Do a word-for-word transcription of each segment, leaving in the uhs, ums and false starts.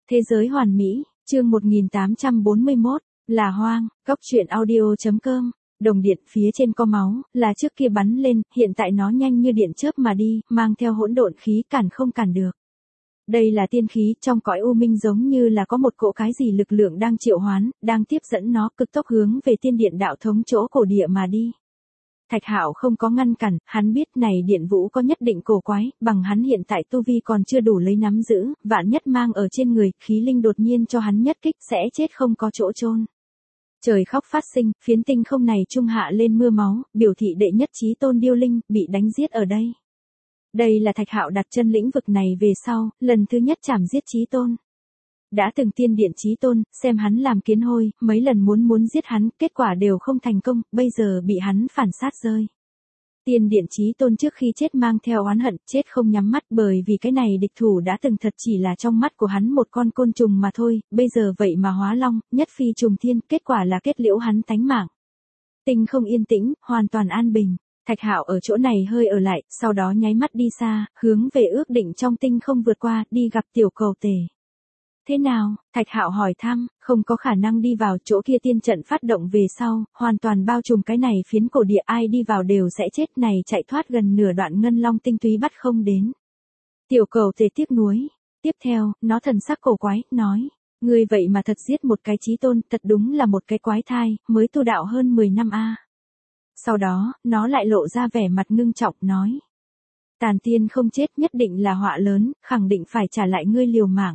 Thế giới hoàn mỹ, chương một nghìn tám trăm bốn mươi mốt, là hoang, góc truyện audio.com, đồng điện phía trên có máu, là trước kia bắn lên, hiện tại nó nhanh như điện chớp mà đi, mang theo hỗn độn khí cản không cản được. Đây là tiên khí, trong cõi u minh giống như là có một cỗ cái gì lực lượng đang triệu hoán, đang tiếp dẫn nó cực tốc hướng về tiên điện đạo thống chỗ cổ địa mà đi. Thạch Hạo không có ngăn cản, hắn biết này điện vũ có nhất định cổ quái, bằng hắn hiện tại tu vi còn chưa đủ lấy nắm giữ, vạn nhất mang ở trên người, khí linh đột nhiên cho hắn nhất kích sẽ chết không có chỗ chôn. Trời khóc phát sinh, phiến tinh không này trung hạ lên mưa máu, biểu thị đệ nhất chí tôn điêu linh, bị đánh giết ở đây. Đây là Thạch Hạo đặt chân lĩnh vực này về sau, lần thứ nhất chảm giết chí tôn. Đã từng tiên điện chí tôn, xem hắn làm kiến hôi, mấy lần muốn muốn giết hắn, kết quả đều không thành công, bây giờ bị hắn phản sát rơi. Tiên điện chí tôn trước khi chết mang theo oán hận, chết không nhắm mắt bởi vì cái này địch thủ đã từng thật chỉ là trong mắt của hắn một con côn trùng mà thôi, bây giờ vậy mà hóa long, nhất phi trùng thiên, kết quả là kết liễu hắn tánh mạng. Tinh không yên tĩnh, hoàn toàn an bình. Thạch Hạo ở chỗ này hơi ở lại, sau đó nháy mắt đi xa, hướng về ước định trong tinh không vượt qua, đi gặp tiểu cầu tể. Thế nào? Thạch Hạo hỏi thăm, không có khả năng đi vào chỗ kia tiên trận phát động về sau, hoàn toàn bao trùm cái này phiến cổ địa, ai đi vào đều sẽ chết, này chạy thoát gần nửa đoạn ngân long tinh túy bắt không đến. Tiểu cầu tể tiếc nuối. Tiếp theo, nó thần sắc cổ quái, nói, ngươi vậy mà thật giết một cái chí tôn, thật đúng là một cái quái thai, mới tu đạo hơn mười năm a. Sau đó, nó lại lộ ra vẻ mặt ngưng trọng, nói, Tàn tiên không chết nhất định là họa lớn, khẳng định phải trả lại ngươi liều mạng.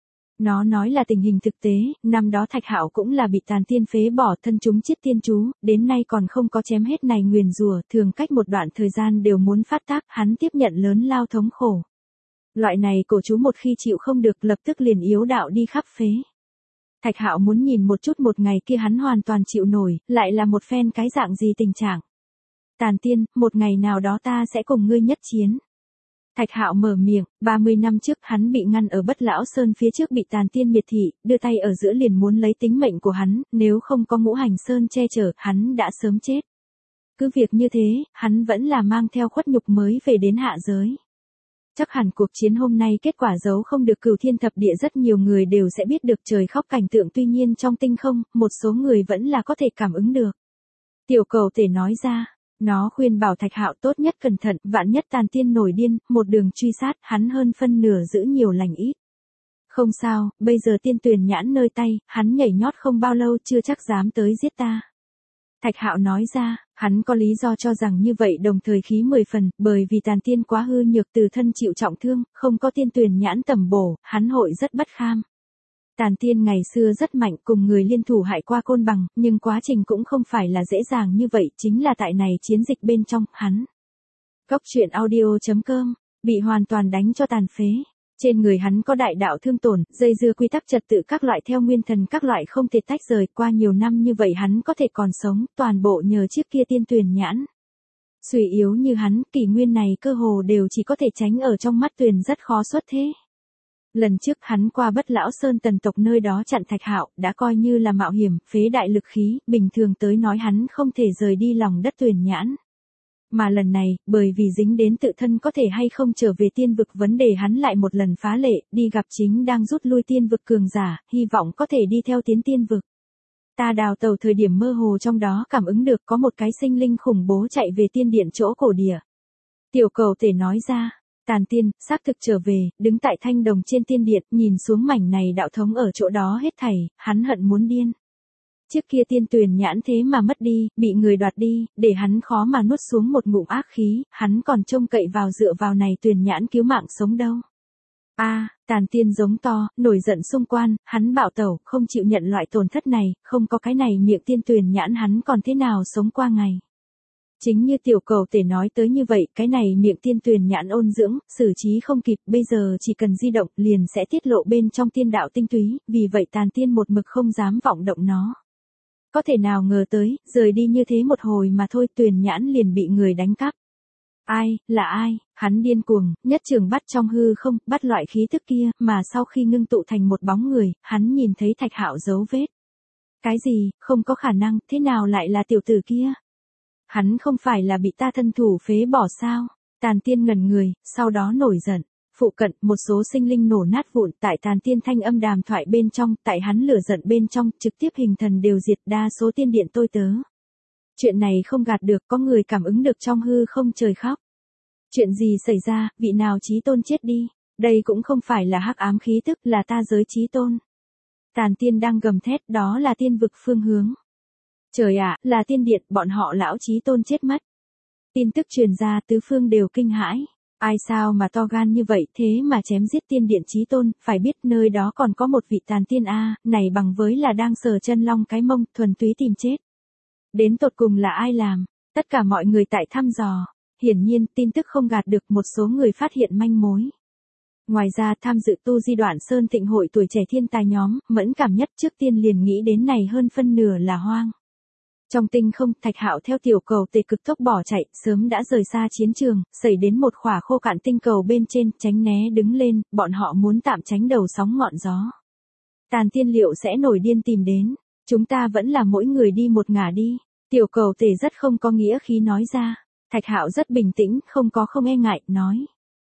Nó nói là tình hình thực tế, năm đó Thạch Hạo cũng là bị tàn tiên phế bỏ thân chúng chiết tiên chú, đến nay còn không có chém hết này nguyền rủa, thường cách một đoạn thời gian đều muốn phát tác, hắn tiếp nhận lớn lao thống khổ. Loại này cổ chú một khi chịu không được lập tức liền yếu đạo đi khắp phế. Thạch Hạo muốn nhìn một chút một ngày kia hắn hoàn toàn chịu nổi, lại là một phen cái dạng gì tình trạng. Tàn tiên, một ngày nào đó ta sẽ cùng ngươi nhất chiến. Thạch Hạo mở miệng, ba mươi năm trước hắn bị ngăn ở Bất Lão Sơn phía trước bị tàn tiên miệt thị, đưa tay ở giữa liền muốn lấy tính mệnh của hắn, nếu không có Ngũ Hành Sơn che chở, hắn đã sớm chết. Cứ việc như thế, hắn vẫn là mang theo khuất nhục mới về đến hạ giới. Chắc hẳn cuộc chiến hôm nay kết quả giấu không được cửu thiên thập địa, rất nhiều người đều sẽ biết được trời khóc cảnh tượng, tuy nhiên trong tinh không, một số người vẫn là có thể cảm ứng được. Tiểu cầu tể nói ra. Nó khuyên bảo Thạch Hạo tốt nhất cẩn thận, vạn nhất tàn tiên nổi điên, một đường truy sát, hắn hơn phân nửa giữ nhiều lành ít. Không sao, bây giờ tiên tuyền nhãn nơi tay, hắn nhảy nhót không bao lâu chưa chắc dám tới giết ta. Thạch Hạo nói ra, hắn có lý do cho rằng như vậy, đồng thời khí mười phần, bởi vì tàn tiên quá hư nhược, từ thân chịu trọng thương, không có tiên tuyền nhãn tầm bổ, hắn hội rất bất kham. Tàn tiên ngày xưa rất mạnh, cùng người liên thủ hại qua Côn Bằng, nhưng quá trình cũng không phải là dễ dàng như vậy, chính là tại này chiến dịch bên trong, hắn. Góc truyện audio.com, bị hoàn toàn đánh cho tàn phế. Trên người hắn có đại đạo thương tổn, dây dưa quy tắc trật tự các loại theo nguyên thần các loại không thể tách rời, qua nhiều năm như vậy hắn có thể còn sống, toàn bộ nhờ chiếc kia tiên tuyền nhãn. Suy yếu như hắn, kỷ nguyên này cơ hồ đều chỉ có thể tránh ở trong mắt tuyền, rất khó xuất thế. Lần trước hắn qua Bất Lão Sơn tần tộc nơi đó chặn Thạch Hạo, đã coi như là mạo hiểm, phế đại lực khí, bình thường tới nói hắn không thể rời đi lòng đất tuyền nhãn. Mà lần này, bởi vì dính đến tự thân có thể hay không trở về tiên vực vấn đề, hắn lại một lần phá lệ, đi gặp chính đang rút lui tiên vực cường giả, hy vọng có thể đi theo tiến tiên vực. Ta đào tàu thời điểm mơ hồ trong đó cảm ứng được có một cái sinh linh khủng bố chạy về tiên điện chỗ cổ địa. Tiểu cầu tể nói ra. Tàn tiên, xác thực trở về, đứng tại thanh đồng trên tiên điện, nhìn xuống mảnh này đạo thống ở chỗ đó hết thảy, hắn hận muốn điên. Trước kia tiên tuyền nhãn thế mà mất đi, bị người đoạt đi, để hắn khó mà nuốt xuống một ngụm ác khí, hắn còn trông cậy vào dựa vào này tuyền nhãn cứu mạng sống đâu. A, à, tàn tiên giống to, nổi giận xung quan, hắn bạo tẩu, không chịu nhận loại tổn thất này, không có cái này miệng tiên tuyền nhãn hắn còn thế nào sống qua ngày. Chính như tiểu cầu tể nói tới như vậy, cái này miệng tiên tuyền nhãn ôn dưỡng, xử trí không kịp, bây giờ chỉ cần di động liền sẽ tiết lộ bên trong tiên đạo tinh túy, vì vậy tàn tiên một mực không dám vọng động nó. Có thể nào ngờ tới, rời đi như thế một hồi mà thôi, tuyền nhãn liền bị người đánh cắp. Ai, là ai? Hắn điên cuồng, nhất trường bắt trong hư không, bắt loại khí tức kia, mà sau khi ngưng tụ thành một bóng người, hắn nhìn thấy Thạch Hạo dấu vết. Cái gì, không có khả năng, thế nào lại là tiểu tử kia? Hắn không phải là bị ta thân thủ phế bỏ sao? Tàn tiên ngẩn người, sau đó nổi giận. Phụ cận, một số sinh linh nổ nát vụn tại tàn tiên thanh âm đàm thoại bên trong, tại hắn lửa giận bên trong, trực tiếp hình thần đều diệt đa số tiên điện tôi tớ. Chuyện này không gạt được, có người cảm ứng được trong hư không trời khóc. Chuyện gì xảy ra, vị nào chí tôn chết đi? Đây cũng không phải là hắc ám khí tức, là ta giới chí tôn. Tàn tiên đang gầm thét, đó là tiên vực phương hướng. Trời ạ, là tiên điện, bọn họ lão chí tôn chết mất. Tin tức truyền ra tứ phương đều kinh hãi. Ai sao mà to gan như vậy, thế mà chém giết tiên điện chí tôn, phải biết nơi đó còn có một vị tàn tiên a, này bằng với là đang sờ chân long cái mông, thuần túy tìm chết. Đến tột cùng là ai làm? Tất cả mọi người tại thăm dò. Hiển nhiên, tin tức không gạt được, một số người phát hiện manh mối. Ngoài ra, tham dự tu di đoạn sơn thịnh hội tuổi trẻ thiên tài nhóm, mẫn cảm nhất trước tiên liền nghĩ đến này hơn phân nửa là Hoang. Trong tinh không, Thạch Hạo theo tiểu cầu tề cực tốc bỏ chạy, sớm đã rời xa chiến trường, xảy đến một khỏa khô cạn tinh cầu bên trên, tránh né đứng lên, bọn họ muốn tạm tránh đầu sóng ngọn gió. Tàn tiên liệu sẽ nổi điên tìm đến, chúng ta vẫn là mỗi người đi một ngả đi. Tiểu cầu tề rất không có nghĩa khí nói ra. Thạch Hạo rất bình tĩnh, không có không e ngại, nói.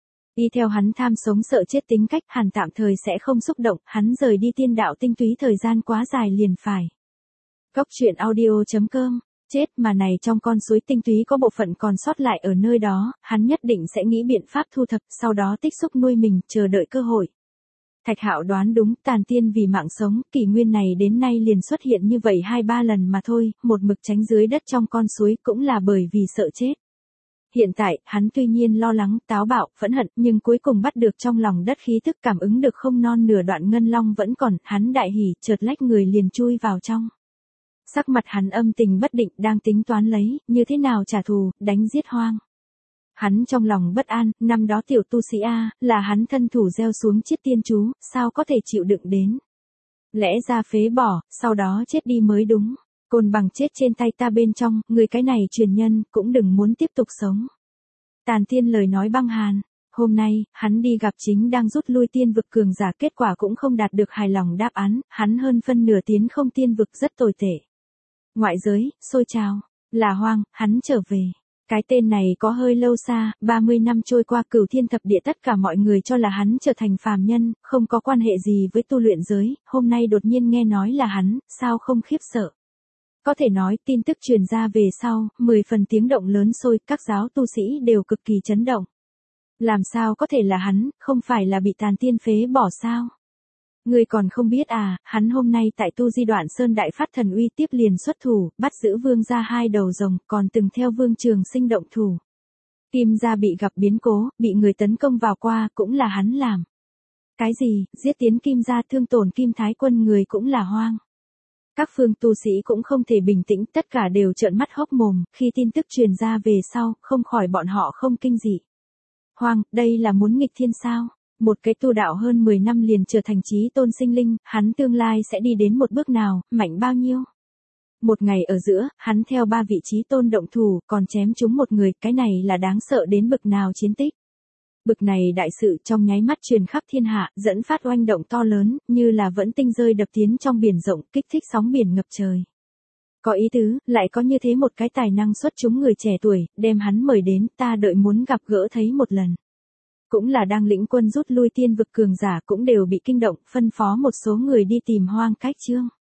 Đi theo hắn tham sống sợ chết tính cách, hẳn tạm thời sẽ không xúc động, hắn rời đi tiên đạo tinh túy thời gian quá dài liền phải. Cốc truyện audio chấm com, chết mà này trong con suối tinh túy có bộ phận còn sót lại ở nơi đó, hắn nhất định sẽ nghĩ biện pháp thu thập, sau đó tích xúc nuôi mình, chờ đợi cơ hội. Thạch Hạo đoán đúng, tàn tiên vì mạng sống, kỷ nguyên này đến nay liền xuất hiện như vậy hai ba lần mà thôi, một mực tránh dưới đất trong con suối cũng là bởi vì sợ chết. Hiện tại, hắn tuy nhiên lo lắng, táo bạo, phẫn hận, nhưng cuối cùng bắt được trong lòng đất khí thức cảm ứng được không non nửa đoạn ngân long vẫn còn, hắn đại hỉ, chợt lách người liền chui vào trong. Sắc mặt hắn âm tình bất định, đang tính toán lấy, như thế nào trả thù, đánh giết Hoang. Hắn trong lòng bất an, năm đó tiểu tu sĩ A, là hắn thân thủ gieo xuống chiết tiên chú, sao có thể chịu đựng đến. Lẽ ra phế bỏ, sau đó chết đi mới đúng. Côn bằng chết trên tay ta bên trong, người cái này truyền nhân, cũng đừng muốn tiếp tục sống. Tàn tiên lời nói băng hàn. Hôm nay, hắn đi gặp chính đang rút lui tiên vực cường giả, kết quả cũng không đạt được hài lòng đáp án, hắn hơn phân nửa tiến không tiên vực rất tồi tệ. Ngoại giới, xôi trào, là Hoang, hắn trở về. Cái tên này có hơi lâu xa, ba mươi năm trôi qua cửu thiên thập địa tất cả mọi người cho là hắn trở thành phàm nhân, không có quan hệ gì với tu luyện giới, hôm nay đột nhiên nghe nói là hắn, sao không khiếp sợ. Có thể nói, tin tức truyền ra về sau, mười phần tiếng động lớn sôi, các giáo tu sĩ đều cực kỳ chấn động. Làm sao có thể là hắn, không phải là bị tàn tiên phế bỏ sao? Người còn không biết à, hắn hôm nay tại tu di đoạn sơn đại phát thần uy tiếp liền xuất thủ, bắt giữ vương gia hai đầu rồng, còn từng theo vương trường sinh động thủ. Kim gia bị gặp biến cố, bị người tấn công vào qua, cũng là hắn làm. Cái gì, giết tiến Kim gia thương tổn Kim Thái Quân người cũng là Hoang. Các phương tu sĩ cũng không thể bình tĩnh, tất cả đều trợn mắt hốc mồm, khi tin tức truyền ra về sau, không khỏi bọn họ không kinh dị. Hoang, đây là muốn nghịch thiên sao? Một cái tu đạo hơn mười năm liền trở thành chí tôn sinh linh, hắn tương lai sẽ đi đến một bước nào, mạnh bao nhiêu? Một ngày ở giữa, hắn theo ba vị chí tôn động thủ, còn chém chúng một người, cái này là đáng sợ đến bực nào chiến tích. Bực này đại sự trong nháy mắt truyền khắp thiên hạ, dẫn phát oanh động to lớn, như là vẫn tinh rơi đập tiến trong biển rộng, kích thích sóng biển ngập trời. Có ý tứ, lại có như thế một cái tài năng xuất chúng người trẻ tuổi, đem hắn mời đến, ta đợi muốn gặp gỡ thấy một lần. Cũng là đang lĩnh quân rút lui tiên vực cường giả cũng đều bị kinh động, phân phó một số người đi tìm Hoang cách chương.